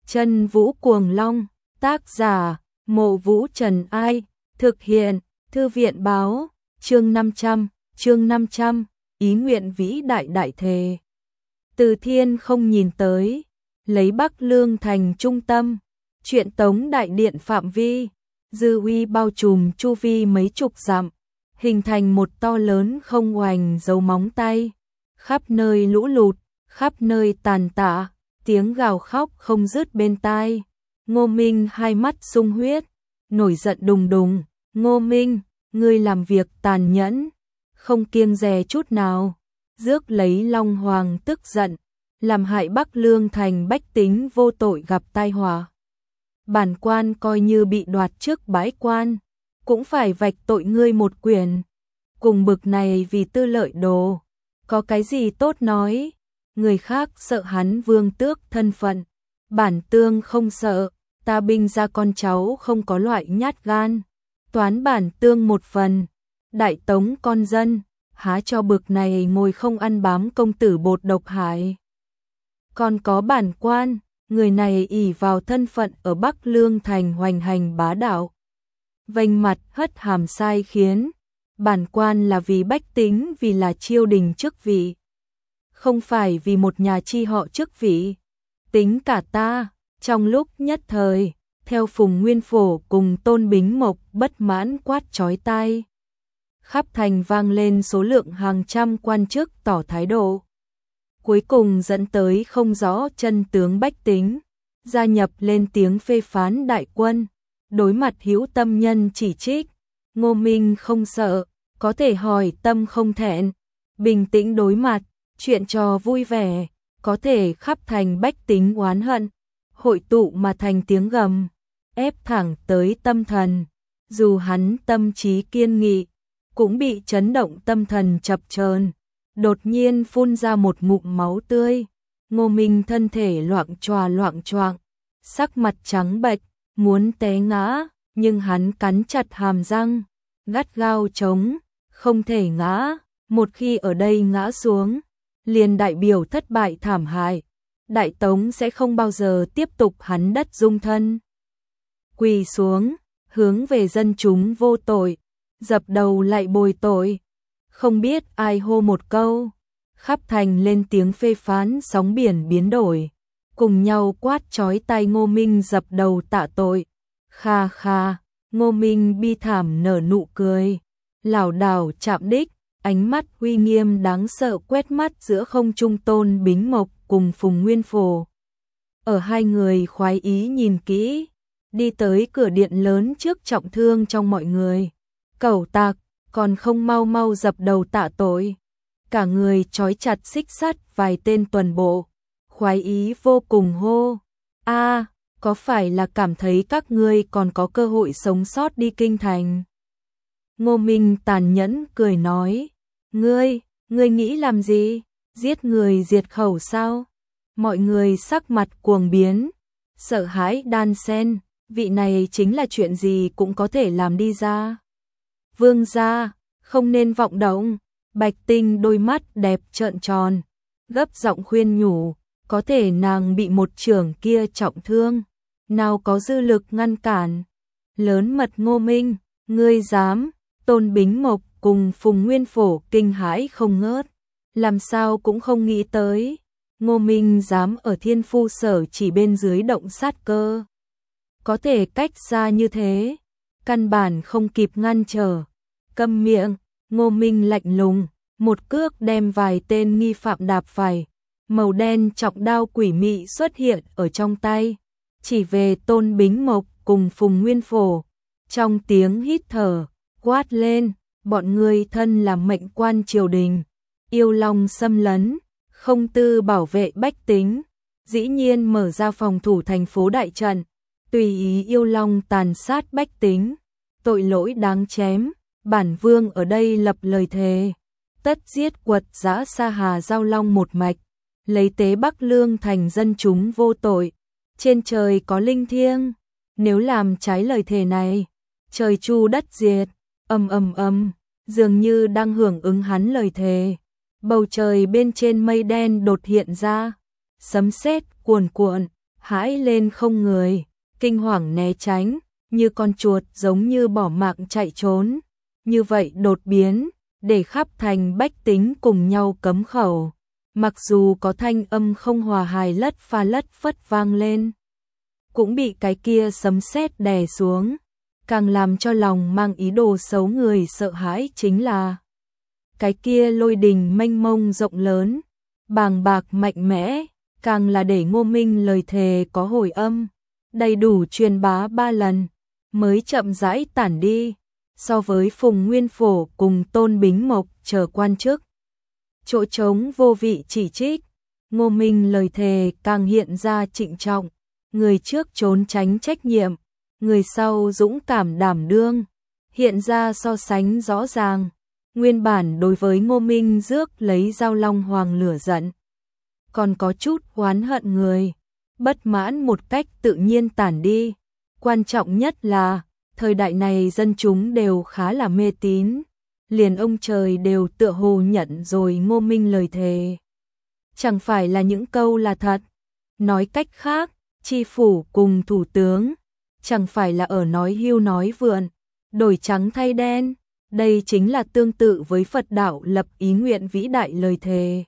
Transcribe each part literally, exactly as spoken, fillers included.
Chân Vũ Cuồng Long, tác giả, Mộ Vũ Trần Ai, thực hiện, Thư viện báo, chương năm trăm, chương năm trăm, ý nguyện vĩ đại đại thề. Từ Thiên không nhìn tới, lấy Bắc Lương thành trung tâm, Truyện Tống đại điện phạm vi, dư uy bao trùm chu vi mấy chục dặm, hình thành một to lớn không oành dấu móng tay, khắp nơi lũ lụt, khắp nơi tàn tạ, tiếng gào khóc không dứt bên tai. Ngô Minh hai mắt sung huyết, nổi giận đùng đùng, Ngô Minh, ngươi làm việc tàn nhẫn, không kiêng dè chút nào, rước lấy Long Hoàng tức giận, làm hại Bắc Lương thành bách tính vô tội gặp tai họa. Bản quan coi như bị đoạt chức bãi quan, cũng phải vạch tội ngươi một quyền. Cùng bực này vì tư lợi đồ, có cái gì tốt nói, người khác sợ hắn vương tước thân phận, bản tương không sợ, ta binh ra con cháu không có loại nhát gan, toán bản tương một phần, đại tống con dân, há cho bực này ngồi không ăn bám công tử bột độc hại. Còn có bản quan, người này ỷ vào thân phận ở Bắc Lương thành hoành hành bá đạo, vênh mặt hất hàm sai khiến, bản quan là vì bách tính, vì là triều đình chức vị, không phải vì một nhà chi họ chức vị. Tính cả ta, trong lúc nhất thời, theo Phùng Nguyên Phổ cùng Tôn Bính Mộc bất mãn quát chói tai. Khắp thành vang lên số lượng hàng trăm quan chức tỏ thái độ. Cuối cùng dẫn tới không rõ chân tướng bách tính, gia nhập lên tiếng phê phán đại quân. Đối mặt hữu tâm nhân chỉ trích, Ngô Minh không sợ, có thể hỏi tâm không thẹn, bình tĩnh đối mặt, chuyện trò vui vẻ, có thể khắp thành bách tính oán hận, hội tụ mà thành tiếng gầm, ép thẳng tới tâm thần. Dù hắn tâm trí kiên nghị, cũng bị chấn động tâm thần chập chờn, đột nhiên phun ra một ngụm máu tươi. Ngô Minh thân thể loạng choạng loạng choạng, sắc mặt trắng bệch, muốn té ngã, nhưng hắn cắn chặt hàm răng, gắt gao chống, không thể ngã, một khi ở đây ngã xuống, liền đại biểu thất bại thảm hại, Đại Tống sẽ không bao giờ tiếp tục hắn đất dung thân. Quỳ xuống, hướng về dân chúng vô tội, dập đầu lại bồi tội. Không biết ai hô một câu, khắp thành lên tiếng phê phán, sóng biển biến đổi, cùng nhau quát chói tai Ngô Minh dập đầu tạ tội. Kha kha, Ngô Minh bi thảm nở nụ cười, lảo đảo chạm đích, ánh mắt uy nghiêm đáng sợ quét mắt giữa không trung Tôn Bính Mộc cùng Phùng Nguyên Phổ. Ở hai người khoái ý nhìn kỹ, đi tới cửa điện lớn trước trọng thương trong mọi người. Cẩu tạc, còn không mau mau dập đầu tạ tội. Cả người trói chặt xích sắt vài tên tuần bộ, khoái ý vô cùng hô. A, có phải là cảm thấy các ngươi còn có cơ hội sống sót đi kinh thành? Ngô Minh tàn nhẫn cười nói, ngươi, ngươi nghĩ làm gì? Giết người diệt khẩu sao? Mọi người sắc mặt cuồng biến, sợ hãi đan sen, vị này chính là chuyện gì cũng có thể làm đi ra. Vương gia, không nên vọng động. Bạch Tinh đôi mắt đẹp trợn tròn, gấp giọng khuyên nhủ, có thể nàng bị một chưởng kia trọng thương, nào có dư lực ngăn cản. Lớn mật Ngô Minh, ngươi dám? Tôn Bính Mộc cùng Phùng Nguyên Phổ kinh hãi không ngớt, làm sao cũng không nghĩ tới, Ngô Minh dám ở Thiên Phu Sở chỉ bên dưới động sát cơ. Có thể cách xa như thế, căn bản không kịp ngăn trở. Câm miệng, Ngô Minh lạnh lùng, một cước đem vài tên nghi phạm đạp phải, màu đen trọng đao quỷ mị xuất hiện ở trong tay, chỉ về Tôn Bính Mộc cùng Phùng Nguyên Phổ. Trong tiếng hít thở, quát lên, bọn ngươi thân là mệnh quan triều đình, yêu long xâm lấn, không tư bảo vệ bách tính, dĩ nhiên mở ra phòng thủ thành phố đại trận, tùy ý yêu long tàn sát bách tính, tội lỗi đáng chém. Bản vương ở đây lập lời thề, tất giết quật dã Sa Hà Giao Long một mạch, lấy tế Bắc Lương thành dân chúng vô tội. Trên trời có linh thiêng, nếu làm trái lời thề này, trời chu đất diệt. Ầm ầm ầm, dường như đang hưởng ứng hắn lời thề, bầu trời bên trên mây đen đột hiện ra, sấm sét cuồn cuộn, hãi lên không người, kinh hoàng né tránh, như con chuột giống như bỏ mạng chạy trốn. Như vậy đột biến, để khắp thành bách tính cùng nhau cấm khẩu. Mặc dù có thanh âm không hòa hài lất pha lất phất vang lên, cũng bị cái kia sấm sét đè xuống. Càng làm cho lòng mang ý đồ xấu người sợ hãi chính là cái kia lôi đình mênh mông rộng lớn, bàng bạc mạnh mẽ, càng là để Ngô Minh lời thề có hồi âm, đầy đủ truyền bá ba lần, mới chậm rãi tản đi. So với Phùng Nguyên Phổ cùng Tôn Bính Mộc chờ quan chức, chỗ trống vô vị chỉ trích, Ngô Minh lời thề càng hiện ra trịnh trọng, người trước trốn tránh trách nhiệm, người sau dũng cảm đảm đương, hiện ra so sánh rõ ràng. Nguyên bản đối với Ngô Minh rước lấy Giao Long Hoàng lửa giận, còn có chút oán hận người, bất mãn một cách tự nhiên tản đi. Quan trọng nhất là, thời đại này dân chúng đều khá là mê tín, liền ông trời đều tựa hồ nhận rồi Ngô Minh lời thề. Chẳng phải là những câu là thật. Nói cách khác, tri phủ cùng thủ tướng, chẳng phải là ở nói hưu nói vượn, đổi trắng thay đen. Đây chính là tương tự với Phật đạo lập ý nguyện vĩ đại lời thề.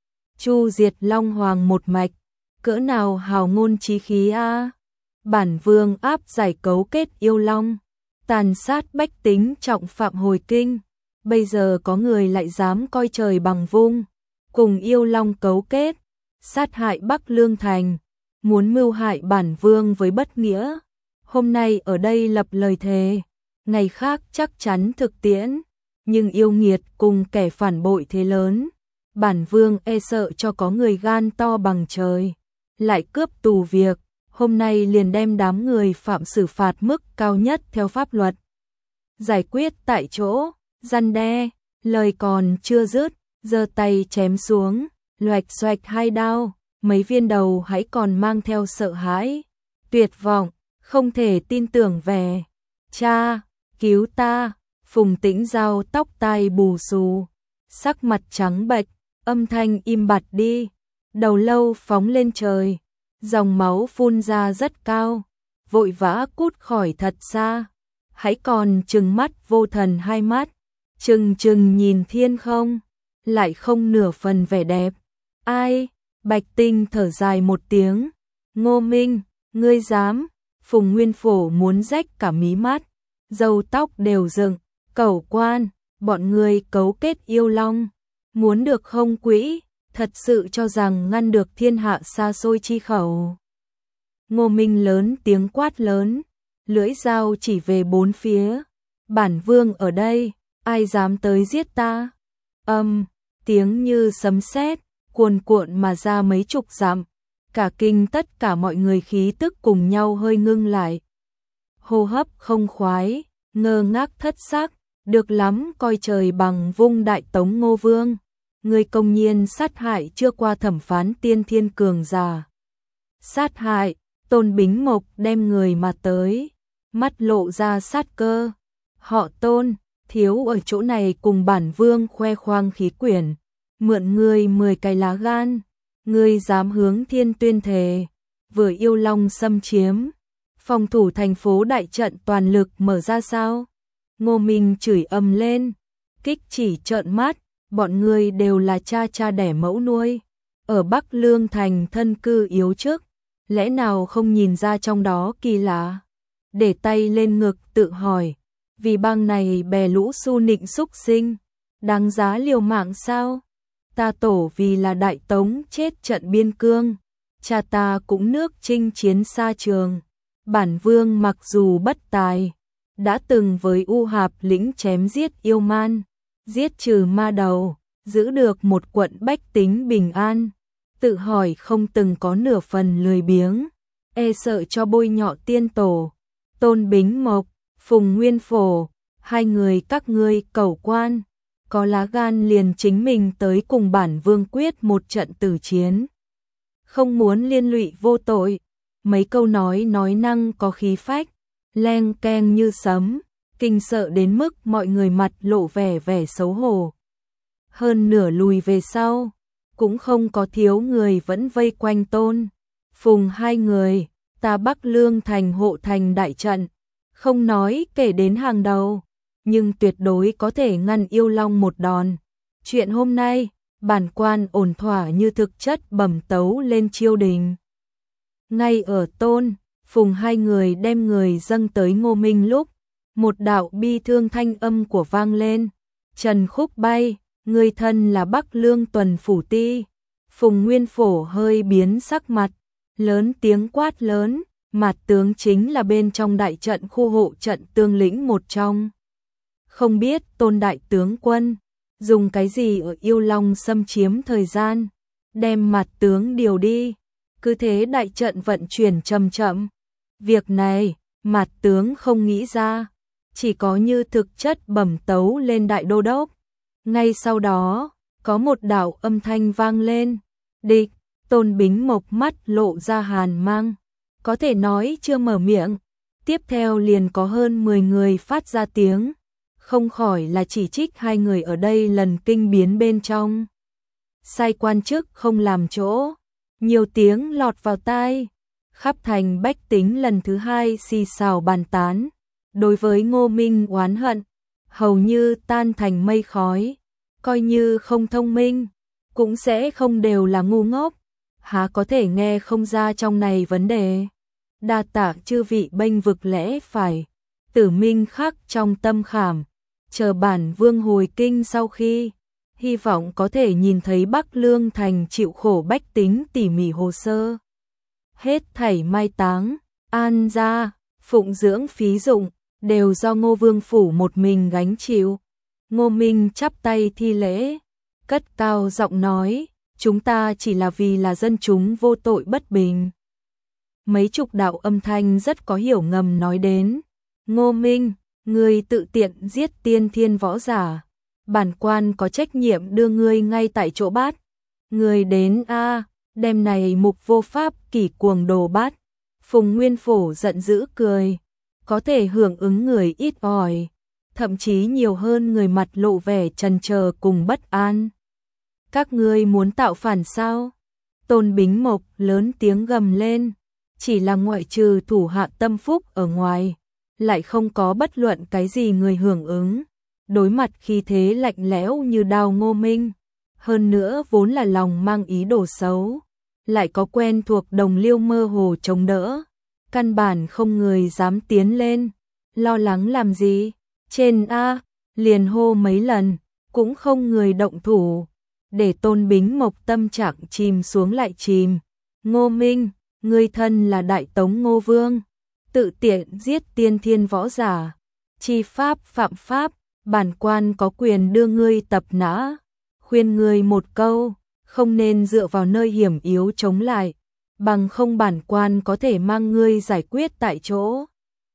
Chu diệt Long Hoàng một mạch, cỡ nào hào ngôn chí khí a. Bản vương áp giải cấu kết yêu long, tàn sát bách tính trọng phạm hồi kinh. Bây giờ có người lại dám coi trời bằng vung, cùng yêu long cấu kết, sát hại Bắc Lương Thành, muốn mưu hại bản vương với bất nghĩa. Hôm nay ở đây lập lời thề, ngày khác chắc chắn thực tiễn, nhưng yêu nghiệt cùng kẻ phản bội thế lớn, bản vương e sợ cho có người gan to bằng trời, lại cướp tù việc, hôm nay liền đem đám người phạm xử phạt mức cao nhất theo pháp luật. Giải quyết tại chỗ, răn đe, lời còn chưa dứt, giơ tay chém xuống, loạch xoạch hai đao, mấy viên đầu hãy còn mang theo sợ hãi, tuyệt vọng, không thể tin tưởng về. Cha, cứu ta! Phùng Tĩnh Giao tóc tai bù xù, sắc mặt trắng bệch, âm thanh im bặt đi, đầu lâu phóng lên trời, dòng máu phun ra rất cao, vội vã cút khỏi thật xa, hãy còn trừng mắt vô thần hai mắt, trừng trừng nhìn thiên không, lại không nửa phần vẻ đẹp. Ai? Bạch Tinh thở dài một tiếng, Ngô Minh, ngươi dám? Phùng Nguyên Phổ muốn rách cả mí mắt, râu tóc đều dựng, cẩu quan, bọn ngươi cấu kết yêu long, muốn được không quỹ, thật sự cho rằng ngăn được thiên hạ xa xôi chi khẩu. Ngô Minh lớn tiếng quát lớn, lưỡi dao chỉ về bốn phía, bản vương ở đây, ai dám tới giết ta? Âm, tiếng như sấm sét, cuồn cuộn mà ra mấy chục dặm, cả kinh tất cả mọi người khí tức cùng nhau hơi ngưng lại. Hô hấp không khoái, ngơ ngác thất sắc, được lắm coi trời bằng vung đại tống Ngô Vương. Người công nhiên sát hại chưa qua thẩm phán tiên thiên cường giả. Sát hại, Tôn Bính Mộc đem người mà tới, mắt lộ ra sát cơ. Họ Tôn, thiếu ở chỗ này cùng bản vương khoe khoang khí quyển, mượn ngươi mười cái lá gan, ngươi dám hướng thiên tuyên thề, vừa yêu long xâm chiếm, phòng thủ thành phố đại trận toàn lực mở ra sao? Ngô Minh chửi ầm lên, kích chỉ trợn mắt, bọn ngươi đều là cha cha đẻ mẫu nuôi, ở Bắc Lương Thành thân cư yếu chức, lẽ nào không nhìn ra trong đó kỳ lạ? Để tay lên ngực tự hỏi, vì bang này bè lũ su nịnh xúc sinh, đáng giá liều mạng sao? Ta tổ vì là đại tống chết trận biên cương, cha ta cũng nước chinh chiến xa trường, bản vương mặc dù bất tài, đã từng với U Hạp lĩnh chém giết yêu man, giết trừ ma đầu, giữ được một quận bách tính bình an, tự hỏi không từng có nửa phần lười biếng, e sợ cho bôi nhọ tiên tổ. Tôn Bính Mộc, Phùng Nguyên Phổ, hai người các ngươi cẩu quan, có lá gan liền chính mình tới cùng bản vương quyết một trận tử chiến. Không muốn liên lụy vô tội, mấy câu nói nói năng có khí phách, leng keng như sấm, kinh sợ đến mức mọi người mặt lộ vẻ vẻ xấu hổ. Hơn nửa lùi về sau, cũng không có thiếu người vẫn vây quanh Tôn Phùng hai người, ta Bắc Lương thành hộ thành đại trận, không nói kể đến hàng đầu, nhưng tuyệt đối có thể ngăn yêu long một đòn. Chuyện hôm nay, bản quan ổn thỏa như thực chất bẩm tấu lên triều đình. Ngay ở Tôn, Phùng hai người đem người dâng tới Ngô Minh lúc, một đạo bi thương thanh âm của vang lên. Trần Khúc Bay, người thân là Bắc Lương tuần phủ ti. Phùng Nguyên Phổ hơi biến sắc mặt, lớn tiếng quát lớn, Mạt tướng chính là bên trong đại trận khu hộ trận tương lĩnh một trong. Không biết Tôn đại tướng quân dùng cái gì ở Yêu Long xâm chiếm thời gian, đem Mạt tướng điều đi. Cứ thế đại trận vận chuyển chậm chậm. Việc này, Mạt tướng không nghĩ ra, chỉ có như thực chất bẩm tấu lên đại đô đốc. Ngay sau đó, có một đạo âm thanh vang lên. Địch, Tôn Bính Mộc mắt lộ ra hàn mang, có thể nói chưa mở miệng, tiếp theo liền có hơn mười người phát ra tiếng, không khỏi là chỉ trích hai người ở đây lần kinh biến bên trong. Sai quan chức không làm chỗ, nhiều tiếng lọt vào tai, khắp thành bách tính lần thứ hai xì xào bàn tán, đối với Ngô Minh oán hận, hầu như tan thành mây khói, coi như không thông minh, cũng sẽ không đều là ngu ngốc, há có thể nghe không ra trong này vấn đề. Đa tạ chư vị bênh vực lẽ phải, Tử Minh khắc trong tâm khảm, chờ bản vương hồi kinh sau khi, hy vọng có thể nhìn thấy Bắc Lương thành chịu khổ bách tính tỉ mỉ hồ sơ. Hết thảy mai táng, an gia, phụng dưỡng phí dụng, đều do Ngô Vương Phủ một mình gánh chịu. Ngô Minh chắp tay thi lễ, cất cao giọng nói, chúng ta chỉ là vì là dân chúng vô tội bất bình. Mấy chục đạo âm thanh rất có hiểu ngầm nói đến, Ngô Minh, ngươi tự tiện giết tiên thiên võ giả, bản quan có trách nhiệm đưa ngươi ngay tại chỗ bắt. Ngươi đến a, đêm này mục vô pháp kỷ cuồng đồ bắt. Phùng Nguyên Phổ giận dữ cười, có thể hưởng ứng người ít ỏi, thậm chí nhiều hơn người mặt lộ vẻ chần chờ cùng bất an. Các ngươi muốn tạo phản sao? Tôn Bính Mộc lớn tiếng gầm lên, chỉ là ngoại trừ thủ hạ tâm phúc ở ngoài, lại không có bất luận cái gì người hưởng ứng. Đối mặt khi thế lạnh lẽo như đao Ngô Minh, hơn nữa vốn là lòng mang ý đồ xấu, lại có quen thuộc đồng liêu mơ hồ chống đỡ, căn bản không người dám tiến lên. Lo lắng làm gì? Trên a, liền hô mấy lần, cũng không người động thủ, để Tôn Bính Mộc tâm trạng chìm xuống lại chìm. Ngô Minh, ngươi thân là Đại Tống Ngô Vương, tự tiện giết tiên thiên võ giả, chi pháp phạm pháp, bản quan có quyền đưa ngươi tập nã. Khuyên ngươi một câu, không nên dựa vào nơi hiểm yếu chống lại, bằng không bản quan có thể mang ngươi giải quyết tại chỗ.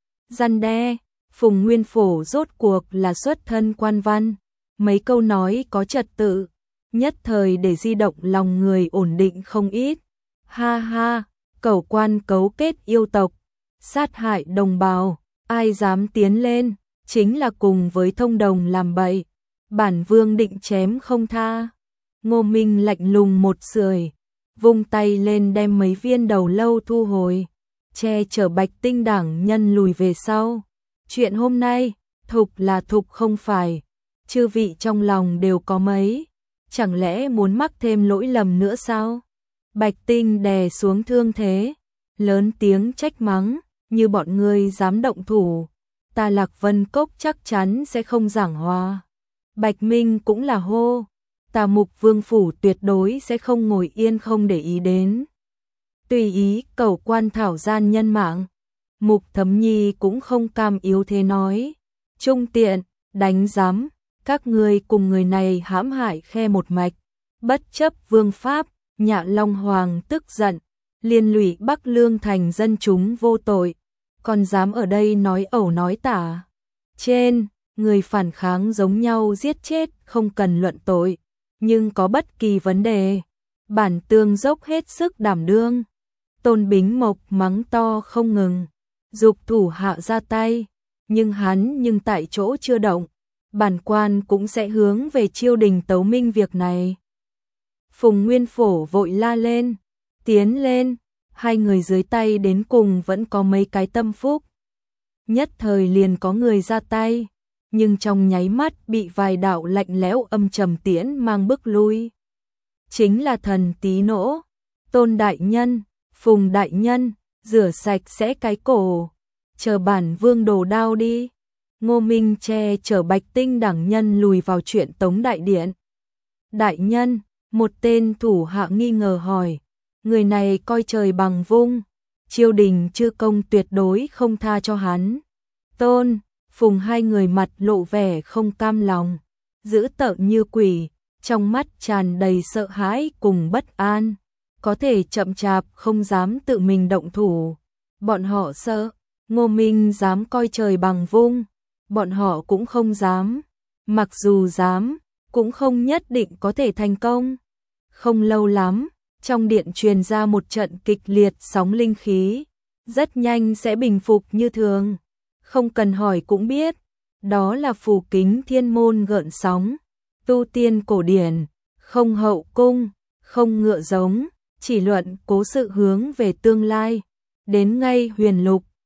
Răn đe, Phùng Nguyên Phổ rốt cuộc là xuất thân quan văn, mấy câu nói có trật tự, nhất thời để di động lòng người ổn định không ít. Ha ha, cẩu quan cấu kết yêu tộc, sát hại đồng bào, ai dám tiến lên, chính là cùng với thông đồng làm bậy, bản vương định chém không tha. Ngô Minh lạnh lùng một sưởi, vung tay lên đem mấy viên đầu lâu thu hồi, che chở Bạch Tinh đảng nhân lùi về sau. Chuyện hôm nay, thục là thục không phải, chư vị trong lòng đều có mấy, chẳng lẽ muốn mắc thêm lỗi lầm nữa sao? Bạch Tinh đè xuống thương thế, lớn tiếng trách mắng, như bọn ngươi dám động thủ, ta Lạc Vân Cốc chắc chắn sẽ không giảng hòa. Bạch Minh cũng là hô, ta Mục Vương Phủ tuyệt đối sẽ không ngồi yên không để ý đến. Tùy ý cẩu quan thảo gian nhân mạng, Mục Thấm Nhi cũng không cam yếu thế nói, trung tiện, đánh giám, các ngươi cùng người này hãm hại khe một mạch, bất chấp vương pháp. Nhạ Long Hoàng tức giận, liên lụy Bắc Lương thành dân chúng vô tội, còn dám ở đây nói ẩu nói tả. Trên, người phản kháng giống nhau giết chết không cần luận tội, nhưng có bất kỳ vấn đề, bản tương dốc hết sức đảm đương. Tôn Bính Mộc mắng to không ngừng, dục thủ hạ ra tay, nhưng hắn nhưng tại chỗ chưa động, bản quan cũng sẽ hướng về triều đình tấu minh việc này. Phùng Nguyên Phổ vội la lên, tiến lên, hai người dưới tay đến cùng vẫn có mấy cái tâm phúc. Nhất thời liền có người ra tay, nhưng trong nháy mắt bị vài đạo lạnh lẽo âm trầm tiễn mang bước lui. Chính là thần Tí Nỗ, Tôn đại nhân, Phùng đại nhân, rửa sạch sẽ cái cổ, chờ bản vương đồ đao đi. Ngô Minh che chở Bạch Tinh đẳng nhân lùi vào chuyện Tống đại điện. Đại nhân, một tên thủ hạ nghi ngờ hỏi, người này coi trời bằng vung, triều đình chư công tuyệt đối không tha cho hắn. Tôn, Phùng hai người mặt lộ vẻ không cam lòng, dữ tợn như quỷ, trong mắt tràn đầy sợ hãi cùng bất an, có thể chậm chạp không dám tự mình động thủ. Bọn họ sợ, Ngô Minh dám coi trời bằng vung, bọn họ cũng không dám, mặc dù dám, cũng không nhất định có thể thành công. Không lâu lắm, trong điện truyền ra một trận kịch liệt sóng linh khí, rất nhanh sẽ bình phục như thường. Không cần hỏi cũng biết, đó là phù kính thiên môn gợn sóng, tu tiên cổ điển, không hậu cung, không ngựa giống, chỉ luận cố sự hướng về tương lai. Đến ngay huyền lục,